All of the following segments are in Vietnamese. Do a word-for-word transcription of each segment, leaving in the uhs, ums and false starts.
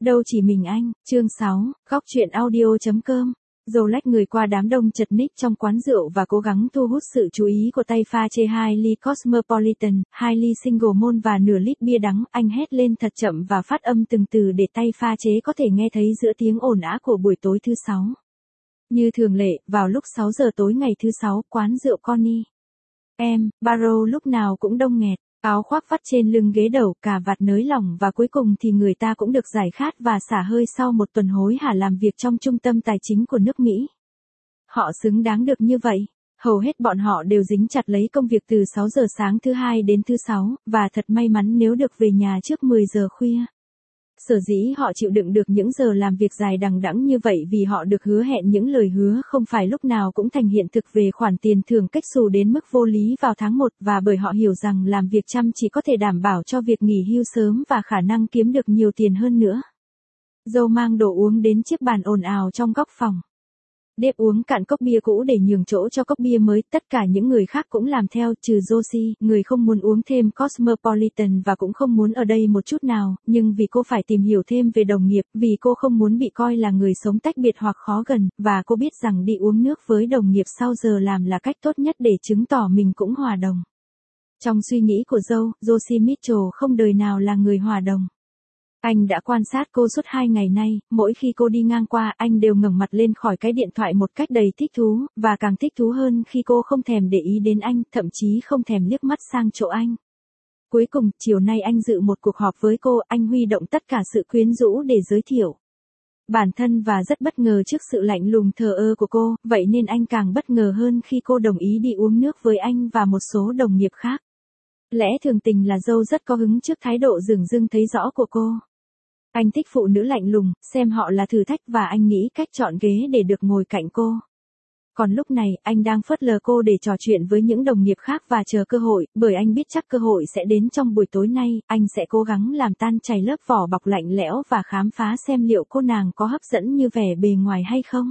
Đâu chỉ mình anh, chương sáu, góc truyện audio.com. Dâu lách người qua đám đông chật ních trong quán rượu và cố gắng thu hút sự chú ý của tay pha chê hai ly Cosmopolitan, hai ly single malt và nửa lít bia đắng. Anh hét lên thật chậm và phát âm từng từ để tay pha chế có thể nghe thấy giữa tiếng ồn ào của buổi tối thứ sáu. Như thường lệ, vào lúc sáu giờ tối ngày thứ sáu, quán rượu Connie M. Barrow lúc nào cũng đông nghẹt. Áo khoác vắt trên lưng ghế đầu, cà vạt nới lỏng và cuối cùng thì người ta cũng được giải khát và xả hơi sau một tuần hối hả làm việc trong trung tâm tài chính của nước Mỹ. Họ xứng đáng được như vậy. Hầu hết bọn họ đều dính chặt lấy công việc từ sáu giờ sáng thứ hai đến thứ sáu, và thật may mắn nếu được về nhà trước mười giờ khuya. Sở dĩ họ chịu đựng được những giờ làm việc dài đằng đẵng như vậy vì họ được hứa hẹn những lời hứa không phải lúc nào cũng thành hiện thực về khoản tiền thưởng cách xù đến mức vô lý vào tháng một, và bởi họ hiểu rằng làm việc chăm chỉ có thể đảm bảo cho việc nghỉ hưu sớm và khả năng kiếm được nhiều tiền hơn nữa. Dâu mang đồ uống đến chiếc bàn ồn ào trong góc phòng. Deb uống cạn cốc bia cũ để nhường chỗ cho cốc bia mới, tất cả những người khác cũng làm theo trừ Josie, người không muốn uống thêm Cosmopolitan và cũng không muốn ở đây một chút nào, nhưng vì cô phải tìm hiểu thêm về đồng nghiệp, vì cô không muốn bị coi là người sống tách biệt hoặc khó gần, và cô biết rằng đi uống nước với đồng nghiệp sau giờ làm là cách tốt nhất để chứng tỏ mình cũng hòa đồng. Trong suy nghĩ của dâu, Josie Mitchell không đời nào là người hòa đồng. Anh đã quan sát cô suốt hai ngày nay, mỗi khi cô đi ngang qua anh đều ngẩng mặt lên khỏi cái điện thoại một cách đầy thích thú, và càng thích thú hơn khi cô không thèm để ý đến anh, thậm chí không thèm liếc mắt sang chỗ anh. Cuối cùng, chiều nay anh dự một cuộc họp với cô, anh huy động tất cả sự quyến rũ để giới thiệu bản thân và rất bất ngờ trước sự lạnh lùng thờ ơ của cô, vậy nên anh càng bất ngờ hơn khi cô đồng ý đi uống nước với anh và một số đồng nghiệp khác. Lẽ thường tình là dâu rất có hứng trước thái độ dửng dưng thấy rõ của cô. Anh thích phụ nữ lạnh lùng, xem họ là thử thách và anh nghĩ cách chọn ghế để được ngồi cạnh cô. Còn lúc này, anh đang phớt lờ cô để trò chuyện với những đồng nghiệp khác và chờ cơ hội, bởi anh biết chắc cơ hội sẽ đến trong buổi tối nay, anh sẽ cố gắng làm tan chảy lớp vỏ bọc lạnh lẽo và khám phá xem liệu cô nàng có hấp dẫn như vẻ bề ngoài hay không.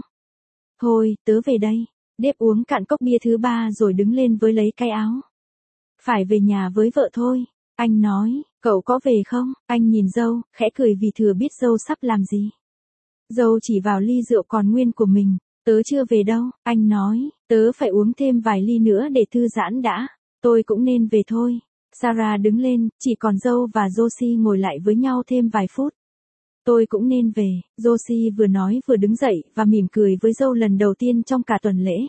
Thôi, tớ về đây. Deb uống cạn cốc bia thứ ba rồi đứng lên với lấy cái áo. Phải về nhà với vợ thôi. Anh nói, cậu có về không? Anh nhìn dâu, khẽ cười vì thừa biết dâu sắp làm gì. Dâu chỉ vào ly rượu còn nguyên của mình. Tớ chưa về đâu, anh nói, tớ phải uống thêm vài ly nữa để thư giãn đã. Tôi cũng nên về thôi. Sarah đứng lên, chỉ còn dâu và Josie ngồi lại với nhau thêm vài phút. Tôi cũng nên về, Josie vừa nói vừa đứng dậy và mỉm cười với dâu lần đầu tiên trong cả tuần lễ.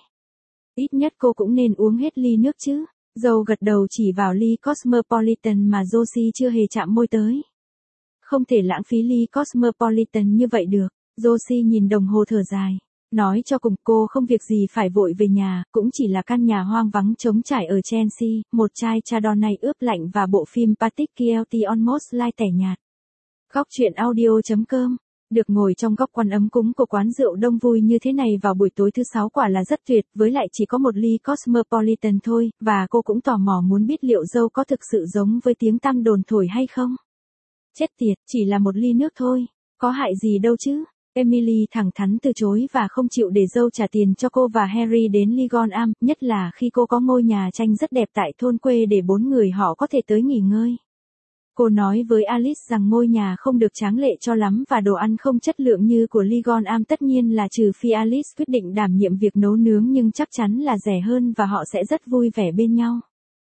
Ít nhất cô cũng nên uống hết ly nước chứ. Dâu gật đầu chỉ vào ly Cosmopolitan mà Josie chưa hề chạm môi tới. Không thể lãng phí ly Cosmopolitan như vậy được. Josie nhìn đồng hồ thở dài. Nói cho cùng cô không việc gì phải vội về nhà, cũng chỉ là căn nhà hoang vắng trống trải ở Chelsea, một chai Chardonnay ướp lạnh và bộ phim Patrick Guilty Almost Like tẻ nhạt. Góc truyện audio.com. Được ngồi trong góc quán ấm cúng của quán rượu đông vui như thế này vào buổi tối thứ sáu quả là rất tuyệt, với lại chỉ có một ly Cosmopolitan thôi, và cô cũng tò mò muốn biết liệu dâu có thực sự giống với tiếng tăm đồn thổi hay không. Chết tiệt, chỉ là một ly nước thôi, có hại gì đâu chứ. Emily thẳng thắn từ chối và không chịu để dâu trả tiền cho cô và Harry đến Ligon Am, nhất là khi cô có ngôi nhà tranh rất đẹp tại thôn quê để bốn người họ có thể tới nghỉ ngơi. Cô nói với Alice rằng ngôi nhà không được tráng lệ cho lắm và đồ ăn không chất lượng như của Ligon Am, tất nhiên là trừ phi Alice quyết định đảm nhiệm việc nấu nướng, nhưng chắc chắn là rẻ hơn và họ sẽ rất vui vẻ bên nhau.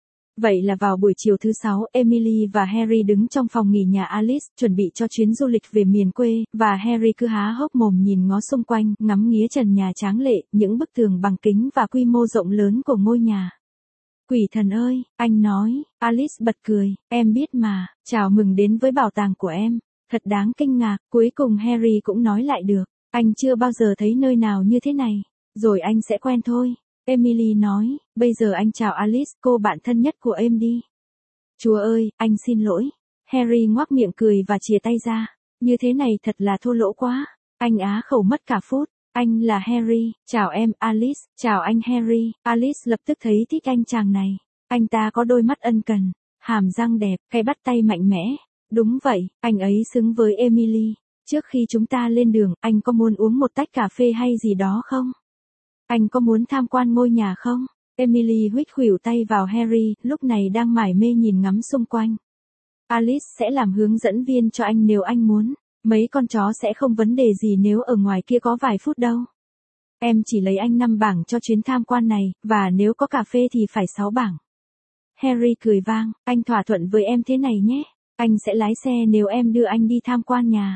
Vậy là vào buổi chiều thứ sáu, Emily và Harry đứng trong phòng nghỉ nhà Alice, chuẩn bị cho chuyến du lịch về miền quê, và Harry cứ há hốc mồm nhìn ngó xung quanh, ngắm nghía trần nhà tráng lệ, những bức tường bằng kính và quy mô rộng lớn của ngôi nhà. Quỷ thần ơi, anh nói. Alice bật cười, em biết mà, chào mừng đến với bảo tàng của em, thật đáng kinh ngạc. Cuối cùng Harry cũng nói lại được, anh chưa bao giờ thấy nơi nào như thế này, rồi anh sẽ quen thôi. Emily nói, bây giờ anh chào Alice, cô bạn thân nhất của em đi. Chúa ơi, anh xin lỗi. Harry ngoác miệng cười và chìa tay ra, như thế này thật là thô lỗ quá. Anh á khẩu mất cả phút. Anh là Harry, chào em, Alice, chào anh Harry. Alice lập tức thấy thích anh chàng này. Anh ta có đôi mắt ân cần, hàm răng đẹp, cái bắt tay mạnh mẽ. Đúng vậy, anh ấy xứng với Emily. Trước khi chúng ta lên đường, anh có muốn uống một tách cà phê hay gì đó không? Anh có muốn tham quan ngôi nhà không? Emily huých khuỷu tay vào Harry, lúc này đang mải mê nhìn ngắm xung quanh. Alice sẽ làm hướng dẫn viên cho anh nếu anh muốn. Mấy con chó sẽ không vấn đề gì nếu ở ngoài kia có vài phút đâu. Em chỉ lấy anh năm bảng cho chuyến tham quan này, và nếu có cà phê thì phải sáu bảng. Harry cười vang, anh thỏa thuận với em thế này nhé. Anh sẽ lái xe nếu em đưa anh đi tham quan nhà.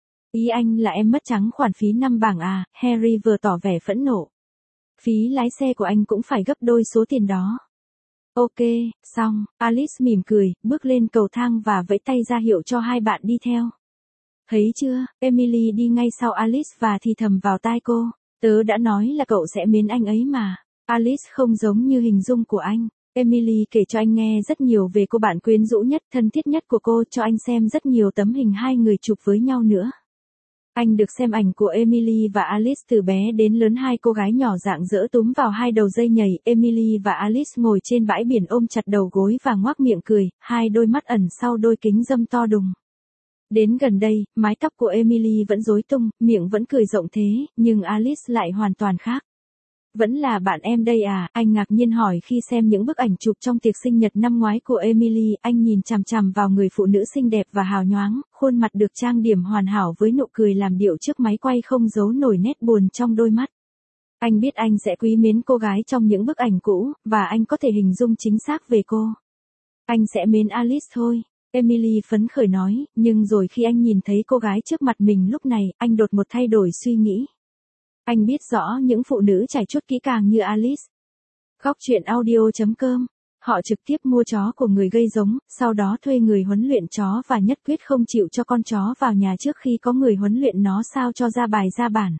Ý anh là em mất trắng khoản phí năm bảng à? Harry vừa tỏ vẻ phẫn nộ. Phí lái xe của anh cũng phải gấp đôi số tiền đó. Ok, xong, Alice mỉm cười, bước lên cầu thang và vẫy tay ra hiệu cho hai bạn đi theo. Thấy chưa, Emily đi ngay sau Alice và thì thầm vào tai cô. Tớ đã nói là cậu sẽ mến anh ấy mà. Alice không giống như hình dung của anh. Emily kể cho anh nghe rất nhiều về cô bạn quyến rũ nhất, thân thiết nhất của cô, cho anh xem rất nhiều tấm hình hai người chụp với nhau nữa. Anh được xem ảnh của Emily và Alice từ bé đến lớn, hai cô gái nhỏ rạng rỡ túm vào hai đầu dây nhảy. Emily và Alice ngồi trên bãi biển ôm chặt đầu gối và ngoác miệng cười, hai đôi mắt ẩn sau đôi kính râm to đùng. Đến gần đây, mái tóc của Emily vẫn rối tung, miệng vẫn cười rộng thế, nhưng Alice lại hoàn toàn khác. Vẫn là bạn em đây à? Anh ngạc nhiên hỏi khi xem những bức ảnh chụp trong tiệc sinh nhật năm ngoái của Emily. Anh nhìn chằm chằm vào người phụ nữ xinh đẹp và hào nhoáng, khuôn mặt được trang điểm hoàn hảo với nụ cười làm điệu trước máy quay không giấu nổi nét buồn trong đôi mắt. Anh biết anh sẽ quý mến cô gái trong những bức ảnh cũ, và anh có thể hình dung chính xác về cô. Anh sẽ mến Alice thôi. Emily phấn khởi nói, nhưng rồi khi anh nhìn thấy cô gái trước mặt mình lúc này, anh đột một thay đổi suy nghĩ. Anh biết rõ những phụ nữ trải chuốt kỹ càng như Alice. Góc truyện audio chấm com. Họ trực tiếp mua chó của người gây giống, sau đó thuê người huấn luyện chó và nhất quyết không chịu cho con chó vào nhà trước khi có người huấn luyện nó sao cho ra bài ra bản.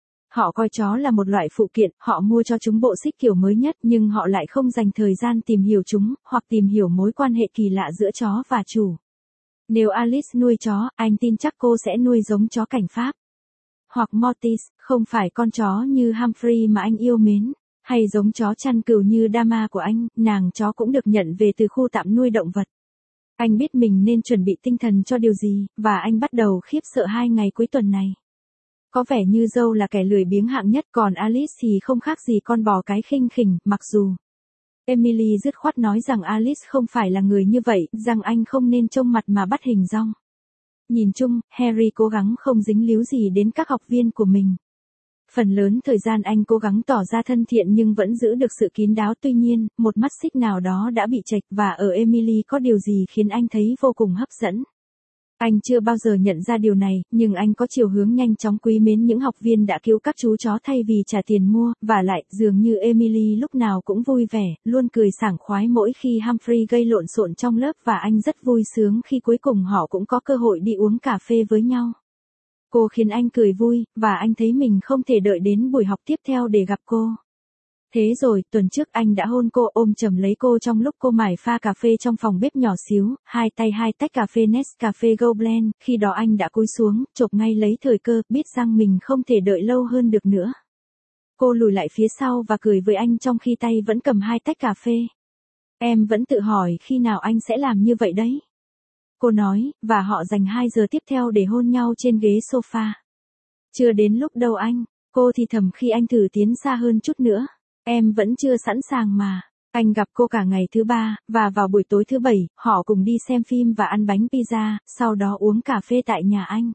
Họ coi chó là một loại phụ kiện, họ mua cho chúng bộ xích kiểu mới nhất nhưng họ lại không dành thời gian tìm hiểu chúng, hoặc tìm hiểu mối quan hệ kỳ lạ giữa chó và chủ. Nếu Alice nuôi chó, anh tin chắc cô sẽ nuôi giống chó cảnh Pháp. Hoặc Maltese, không phải con chó như Humphrey mà anh yêu mến, hay giống chó chăn cừu như Dama của anh, nàng chó cũng được nhận về từ khu tạm nuôi động vật. Anh biết mình nên chuẩn bị tinh thần cho điều gì, và anh bắt đầu khiếp sợ hai ngày cuối tuần này. Có vẻ như Joe là kẻ lười biếng hạng nhất, còn Alice thì không khác gì con bò cái khinh khỉnh, mặc dù Emily dứt khoát nói rằng Alice không phải là người như vậy, rằng anh không nên trông mặt mà bắt hình dong. Nhìn chung, Harry cố gắng không dính líu gì đến các học viên của mình. Phần lớn thời gian anh cố gắng tỏ ra thân thiện nhưng vẫn giữ được sự kín đáo, tuy nhiên, một mắt xích nào đó đã bị chệch, và ở Emily có điều gì khiến anh thấy vô cùng hấp dẫn. Anh chưa bao giờ nhận ra điều này, nhưng anh có chiều hướng nhanh chóng quý mến những học viên đã cứu các chú chó thay vì trả tiền mua, và lại, dường như Emily lúc nào cũng vui vẻ, luôn cười sảng khoái mỗi khi Humphrey gây lộn xộn trong lớp, và anh rất vui sướng khi cuối cùng họ cũng có cơ hội đi uống cà phê với nhau. Cô khiến anh cười vui, và anh thấy mình không thể đợi đến buổi học tiếp theo để gặp cô. Thế rồi, tuần trước anh đã hôn cô, ôm chầm lấy cô trong lúc cô mải pha cà phê trong phòng bếp nhỏ xíu, hai tay hai tách cà phê Nescafe Go Blend, khi đó anh đã cúi xuống, chộp ngay lấy thời cơ, biết rằng mình không thể đợi lâu hơn được nữa. Cô lùi lại phía sau và cười với anh trong khi tay vẫn cầm hai tách cà phê. Em vẫn tự hỏi khi nào anh sẽ làm như vậy đấy. Cô nói, và họ dành hai giờ tiếp theo để hôn nhau trên ghế sofa. Chưa đến lúc đâu anh, cô thì thầm khi anh thử tiến xa hơn chút nữa. Em vẫn chưa sẵn sàng mà. Anh gặp cô cả ngày thứ ba, và vào buổi tối thứ bảy, họ cùng đi xem phim và ăn bánh pizza, sau đó uống cà phê tại nhà anh.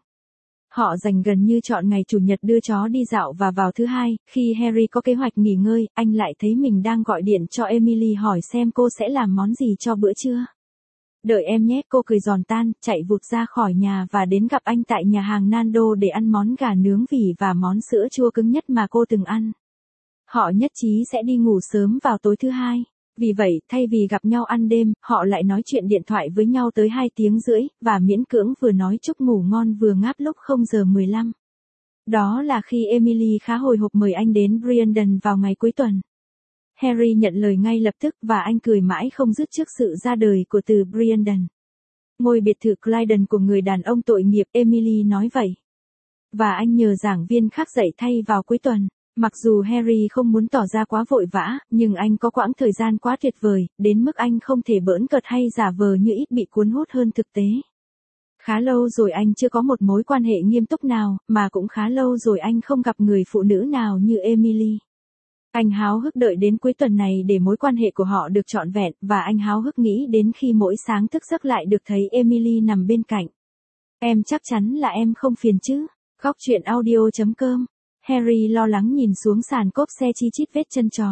Họ dành gần như trọn ngày chủ nhật đưa chó đi dạo, và vào thứ hai, khi Harry có kế hoạch nghỉ ngơi, anh lại thấy mình đang gọi điện cho Emily hỏi xem cô sẽ làm món gì cho bữa trưa. Đợi em nhé, cô cười giòn tan, chạy vụt ra khỏi nhà và đến gặp anh tại nhà hàng Nando để ăn món gà nướng vỉ và món sữa chua cứng nhất mà cô từng ăn. Họ nhất trí sẽ đi ngủ sớm vào tối thứ hai. Vì vậy, thay vì gặp nhau ăn đêm, họ lại nói chuyện điện thoại với nhau tới hai tiếng rưỡi, và miễn cưỡng vừa nói chúc ngủ ngon vừa ngáp lúc không giờ mười lăm. Đó là khi Emily khá hồi hộp mời anh đến Brandon vào ngày cuối tuần. Harry nhận lời ngay lập tức, và anh cười mãi không dứt trước sự ra đời của từ Brandon. Ngôi biệt thự Clyden của người đàn ông tội nghiệp, Emily nói vậy. Và anh nhờ giảng viên khác dạy thay vào cuối tuần. Mặc dù Harry không muốn tỏ ra quá vội vã, nhưng anh có quãng thời gian quá tuyệt vời, đến mức anh không thể bỡn cợt hay giả vờ như ít bị cuốn hút hơn thực tế. Khá lâu rồi anh chưa có một mối quan hệ nghiêm túc nào, mà cũng khá lâu rồi anh không gặp người phụ nữ nào như Emily. Anh háo hức đợi đến cuối tuần này để mối quan hệ của họ được trọn vẹn, và anh háo hức nghĩ đến khi mỗi sáng thức giấc lại được thấy Emily nằm bên cạnh. Em chắc chắn là em không phiền chứ. Góc truyện audio.com. Harry lo lắng nhìn xuống sàn cốp xe chi chít vết chân chó.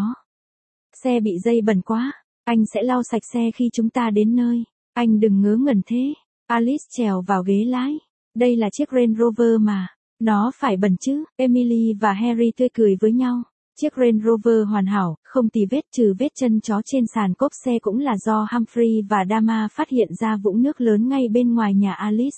Xe bị dây bẩn quá. Anh sẽ lau sạch xe khi chúng ta đến nơi. Anh đừng ngớ ngẩn thế. Alice trèo vào ghế lái. Đây là chiếc Range Rover mà. Nó phải bẩn chứ. Emily và Harry tươi cười với nhau. Chiếc Range Rover hoàn hảo, không tì vết trừ vết chân chó trên sàn cốp xe cũng là do Humphrey và Dama phát hiện ra vũng nước lớn ngay bên ngoài nhà Alice.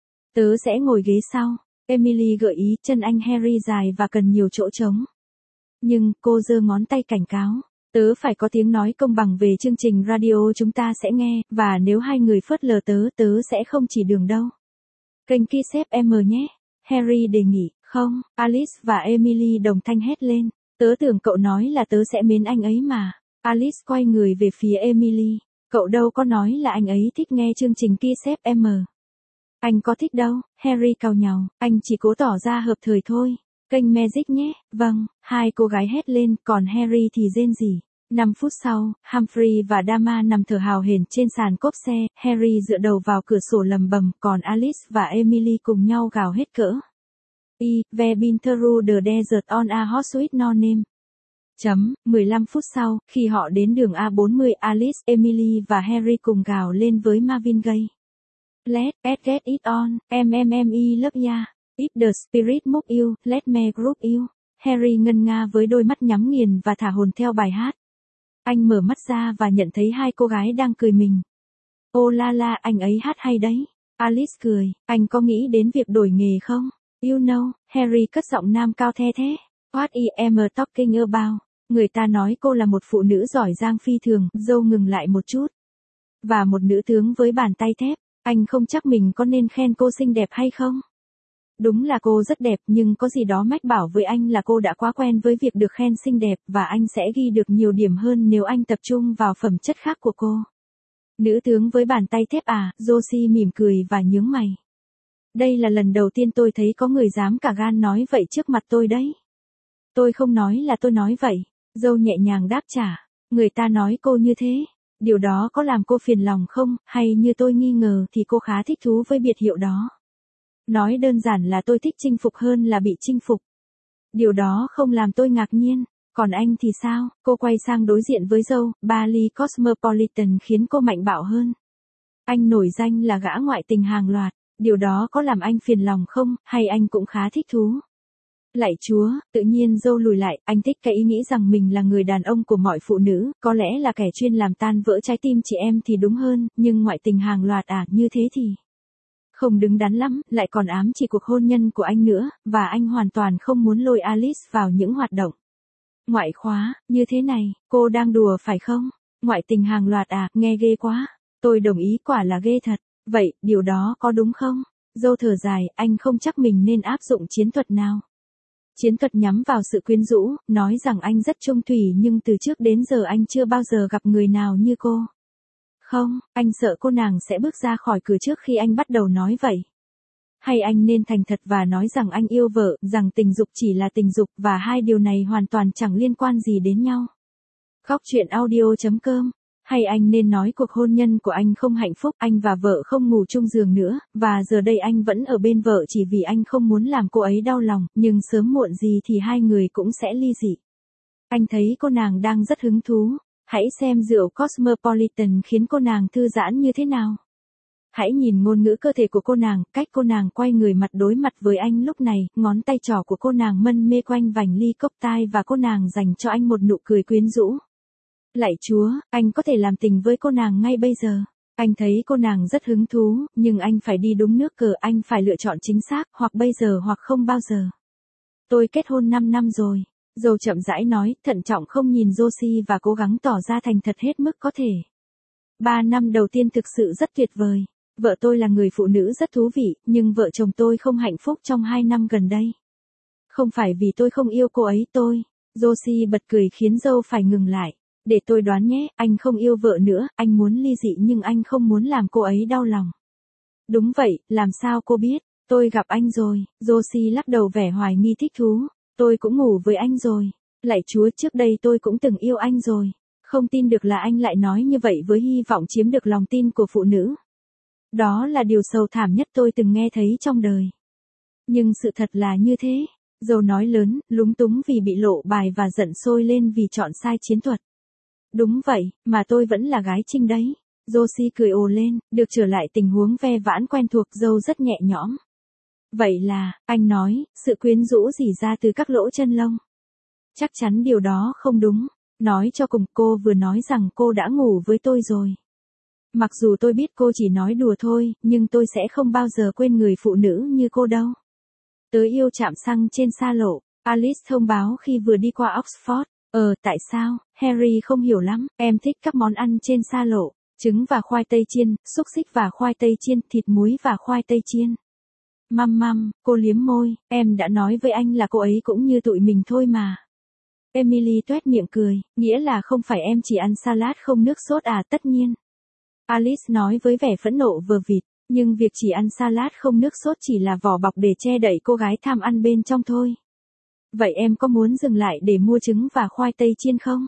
Tớ sẽ ngồi ghế sau. Emily gợi ý, chân anh Harry dài và cần nhiều chỗ trống. Nhưng, cô giơ ngón tay cảnh cáo. Tớ phải có tiếng nói công bằng về chương trình radio chúng ta sẽ nghe, và nếu hai người phớt lờ tớ, tớ sẽ không chỉ đường đâu. Kênh Kiss ép em nhé. Harry đề nghị. Không, Alice và Emily đồng thanh hét lên. Tớ tưởng cậu nói là tớ sẽ mến anh ấy mà. Alice quay người về phía Emily. Cậu đâu có nói là anh ấy thích nghe chương trình Kiss ép em. Anh có thích đâu, Harry cau nhàu, anh chỉ cố tỏ ra hợp thời thôi. Kênh Magic nhé, vâng, hai cô gái hét lên, còn Harry thì rên rỉ. năm phút sau, Humphrey và Dama nằm thở hào hển trên sàn cốp xe, Harry dựa đầu vào cửa sổ lầm bầm, còn Alice và Emily cùng nhau gào hết cỡ. I, ve been through the desert on a horse with no name. Chấm, mười lăm phút sau, khi họ đến đường A bốn mươi, Alice, Emily và Harry cùng gào lên với Marvin Gaye. Let's get it on, em em em I love ya. If the spirit move you, let me group you. Harry ngân nga với đôi mắt nhắm nghiền và thả hồn theo bài hát. Anh mở mắt ra và nhận thấy hai cô gái đang cười mình. Ô la la, anh ấy hát hay đấy. Alice cười, anh có nghĩ đến việc đổi nghề không? You know, Harry cất giọng nam cao the thế. What I am talking about? Người ta nói cô là một phụ nữ giỏi giang phi thường, dâu ngừng lại một chút. Và một nữ tướng với bàn tay thép. Anh không chắc mình có nên khen cô xinh đẹp hay không? Đúng là cô rất đẹp, nhưng có gì đó mách bảo với anh là cô đã quá quen với việc được khen xinh đẹp, và anh sẽ ghi được nhiều điểm hơn nếu anh tập trung vào phẩm chất khác của cô. Nữ tướng với bàn tay thép à? Josie mỉm cười và nhướng mày. Đây là lần đầu tiên tôi thấy có người dám cả gan nói vậy trước mặt tôi đấy. Tôi không nói là tôi nói vậy. Dâu nhẹ nhàng đáp trả. Người ta nói cô như thế. Điều đó có làm cô phiền lòng không, hay như tôi nghi ngờ thì cô khá thích thú với biệt hiệu đó. Nói đơn giản là tôi thích chinh phục hơn là bị chinh phục. Điều đó không làm tôi ngạc nhiên. Còn anh thì sao? Cô quay sang đối diện với dâu, Bally Cosmopolitan khiến cô mạnh bạo hơn. Anh nổi danh là gã ngoại tình hàng loạt. Điều đó có làm anh phiền lòng không, hay anh cũng khá thích thú? Lạy Chúa, tự nhiên dâu lùi lại, anh thích cái ý nghĩ rằng mình là người đàn ông của mọi phụ nữ, có lẽ là kẻ chuyên làm tan vỡ trái tim chị em thì đúng hơn, nhưng ngoại tình hàng loạt à, như thế thì không đứng đắn lắm, lại còn ám chỉ cuộc hôn nhân của anh nữa, và anh hoàn toàn không muốn lôi Alice vào những hoạt động ngoại khóa, như thế này, cô đang đùa phải không? Ngoại tình hàng loạt à, nghe ghê quá. Tôi đồng ý, quả là ghê thật. Vậy, điều đó có đúng không? Dâu thở dài, anh không chắc mình nên áp dụng chiến thuật nào. Chiến thuật nhắm vào sự quyến rũ, nói rằng anh rất trung thủy nhưng từ trước đến giờ anh chưa bao giờ gặp người nào như cô. Không, anh sợ cô nàng sẽ bước ra khỏi cửa trước khi anh bắt đầu nói vậy. Hay anh nên thành thật và nói rằng anh yêu vợ, rằng tình dục chỉ là tình dục và hai điều này hoàn toàn chẳng liên quan gì đến nhau. Góc truyện audio.com. Hay anh nên nói cuộc hôn nhân của anh không hạnh phúc, anh và vợ không ngủ chung giường nữa, và giờ đây anh vẫn ở bên vợ chỉ vì anh không muốn làm cô ấy đau lòng, nhưng sớm muộn gì thì hai người cũng sẽ ly dị. Anh thấy cô nàng đang rất hứng thú. Hãy xem rượu Cosmopolitan khiến cô nàng thư giãn như thế nào. Hãy nhìn ngôn ngữ cơ thể của cô nàng, cách cô nàng quay người mặt đối mặt với anh lúc này, ngón tay trỏ của cô nàng mân mê quanh vành ly cốc tai và cô nàng dành cho anh một nụ cười quyến rũ. Lạy Chúa, anh có thể làm tình với cô nàng ngay bây giờ. Anh thấy cô nàng rất hứng thú, nhưng anh phải đi đúng nước cờ, anh phải lựa chọn chính xác, hoặc bây giờ hoặc không bao giờ. Tôi kết hôn năm năm rồi. Dâu chậm rãi nói, thận trọng không nhìn Josie và cố gắng tỏ ra thành thật hết mức có thể. Ba năm đầu tiên thực sự rất tuyệt vời. Vợ tôi là người phụ nữ rất thú vị, nhưng vợ chồng tôi không hạnh phúc trong hai năm gần đây. Không phải vì tôi không yêu cô ấy tôi. Josie bật cười khiến dâu phải ngừng lại. Để tôi đoán nhé, anh không yêu vợ nữa, anh muốn ly dị nhưng anh không muốn làm cô ấy đau lòng. Đúng vậy, làm sao cô biết? Tôi gặp anh rồi. Josie lắc đầu vẻ hoài nghi thích thú. Tôi cũng ngủ với anh rồi. Lạy Chúa, trước đây tôi cũng từng yêu anh rồi. Không tin được là anh lại nói như vậy với hy vọng chiếm được lòng tin của phụ nữ. Đó là điều sầu thảm nhất tôi từng nghe thấy trong đời. Nhưng sự thật là như thế. Joe nói lớn, lúng túng vì bị lộ bài và giận sôi lên vì chọn sai chiến thuật. Đúng vậy, mà tôi vẫn là gái Trinh đấy. Josie cười ồ lên, được trở lại tình huống ve vãn quen thuộc. Joe rất nhẹ nhõm. Vậy là, anh nói, sự quyến rũ rỉ ra từ các lỗ chân lông. Chắc chắn điều đó không đúng. Nói cho cùng, cô vừa nói rằng cô đã ngủ với tôi rồi. Mặc dù tôi biết cô chỉ nói đùa thôi, nhưng tôi sẽ không bao giờ quên người phụ nữ như cô đâu. Tớ yêu chạm xăng trên xa lộ, Alice thông báo khi vừa đi qua Oxford. Ờ, tại sao? Harry không hiểu lắm. Em thích các món ăn trên xa lộ, trứng và khoai tây chiên, xúc xích và khoai tây chiên, thịt muối và khoai tây chiên. Măm măm, cô liếm môi, em đã nói với anh là cô ấy cũng như tụi mình thôi mà. Emily toét miệng cười, nghĩa là không phải em chỉ ăn salad không nước sốt à? Tất nhiên. Alice nói với vẻ phẫn nộ vờ vịt, nhưng việc chỉ ăn salad không nước sốt chỉ là vỏ bọc để che đậy cô gái tham ăn bên trong thôi. Vậy em có muốn dừng lại để mua trứng và khoai tây chiên không?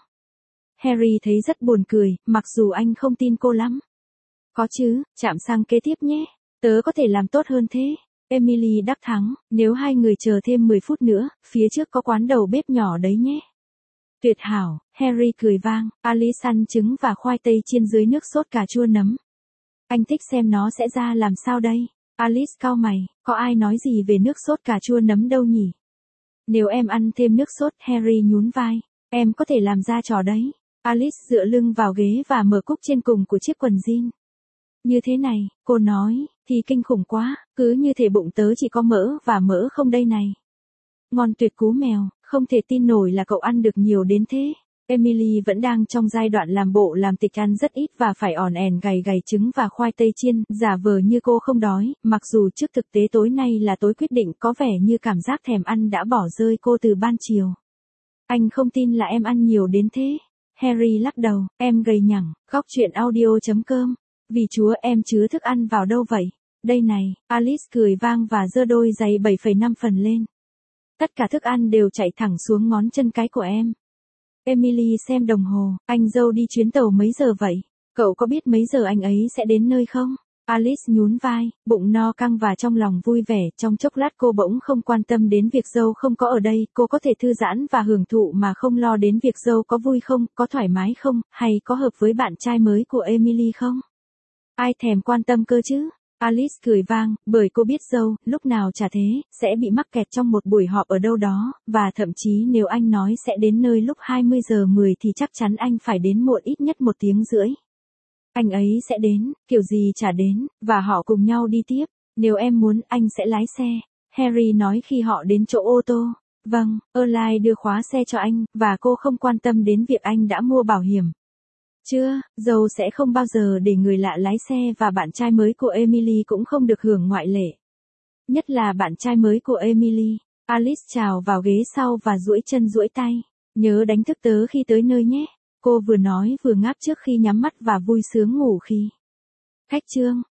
Harry thấy rất buồn cười, mặc dù anh không tin cô lắm. Có chứ, chạm sang kế tiếp nhé. Tớ có thể làm tốt hơn thế. Emily đắc thắng, nếu hai người chờ thêm mười phút nữa, phía trước có quán đầu bếp nhỏ đấy nhé. Tuyệt hảo, Harry cười vang, Alice ăn trứng và khoai tây chiên dưới nước sốt cà chua nấm. Anh thích xem nó sẽ ra làm sao đây? Alice cau mày, có ai nói gì về nước sốt cà chua nấm đâu nhỉ? Nếu em ăn thêm nước sốt, Harry nhún vai, em có thể làm ra trò đấy. Alice dựa lưng vào ghế và mở cúc trên cùng của chiếc quần jean. Như thế này, cô nói, thì kinh khủng quá, cứ như thể bụng tớ chỉ có mỡ và mỡ không đây này. Ngon tuyệt cú mèo, không thể tin nổi là cậu ăn được nhiều đến thế. Emily vẫn đang trong giai đoạn làm bộ làm tịch ăn rất ít và phải ỏn ẻn gầy gầy trứng và khoai tây chiên, giả vờ như cô không đói, mặc dù trước thực tế tối nay là tối quyết định, có vẻ như cảm giác thèm ăn đã bỏ rơi cô từ ban chiều. Anh không tin là em ăn nhiều đến thế. Harry lắc đầu, em gầy nhẳng, góc truyện audio chấm com. Vì Chúa em chứa thức ăn vào đâu vậy? Đây này, Alice cười vang và giơ đôi giày bảy phẩy năm phần lên. Tất cả thức ăn đều chạy thẳng xuống ngón chân cái của em. Emily xem đồng hồ, anh dâu đi chuyến tàu mấy giờ vậy? Cậu có biết mấy giờ anh ấy sẽ đến nơi không? Alice nhún vai, bụng no căng và trong lòng vui vẻ, trong chốc lát cô bỗng không quan tâm đến việc dâu không có ở đây, cô có thể thư giãn và hưởng thụ mà không lo đến việc dâu có vui không, có thoải mái không, hay có hợp với bạn trai mới của Emily không. Ai thèm quan tâm cơ chứ? Alice cười vang, bởi cô biết dâu, lúc nào chả thế, sẽ bị mắc kẹt trong một buổi họp ở đâu đó, và thậm chí nếu anh nói sẽ đến nơi lúc hai mươi giờ mười thì chắc chắn anh phải đến muộn ít nhất một tiếng rưỡi. Anh ấy sẽ đến, kiểu gì chả đến, và họ cùng nhau đi tiếp. Nếu em muốn, anh sẽ lái xe. Harry nói khi họ đến chỗ ô tô. Vâng, Erline đưa khóa xe cho anh, và cô không quan tâm đến việc anh đã mua bảo hiểm. Chưa, dâu sẽ không bao giờ để người lạ lái xe và bạn trai mới của Emily cũng không được hưởng ngoại lệ. Nhất là bạn trai mới của Emily. Alice chào vào ghế sau và duỗi chân duỗi tay. Nhớ đánh thức tớ khi tới nơi nhé. Cô vừa nói vừa ngáp trước khi nhắm mắt và vui sướng ngủ khi. Khách trương.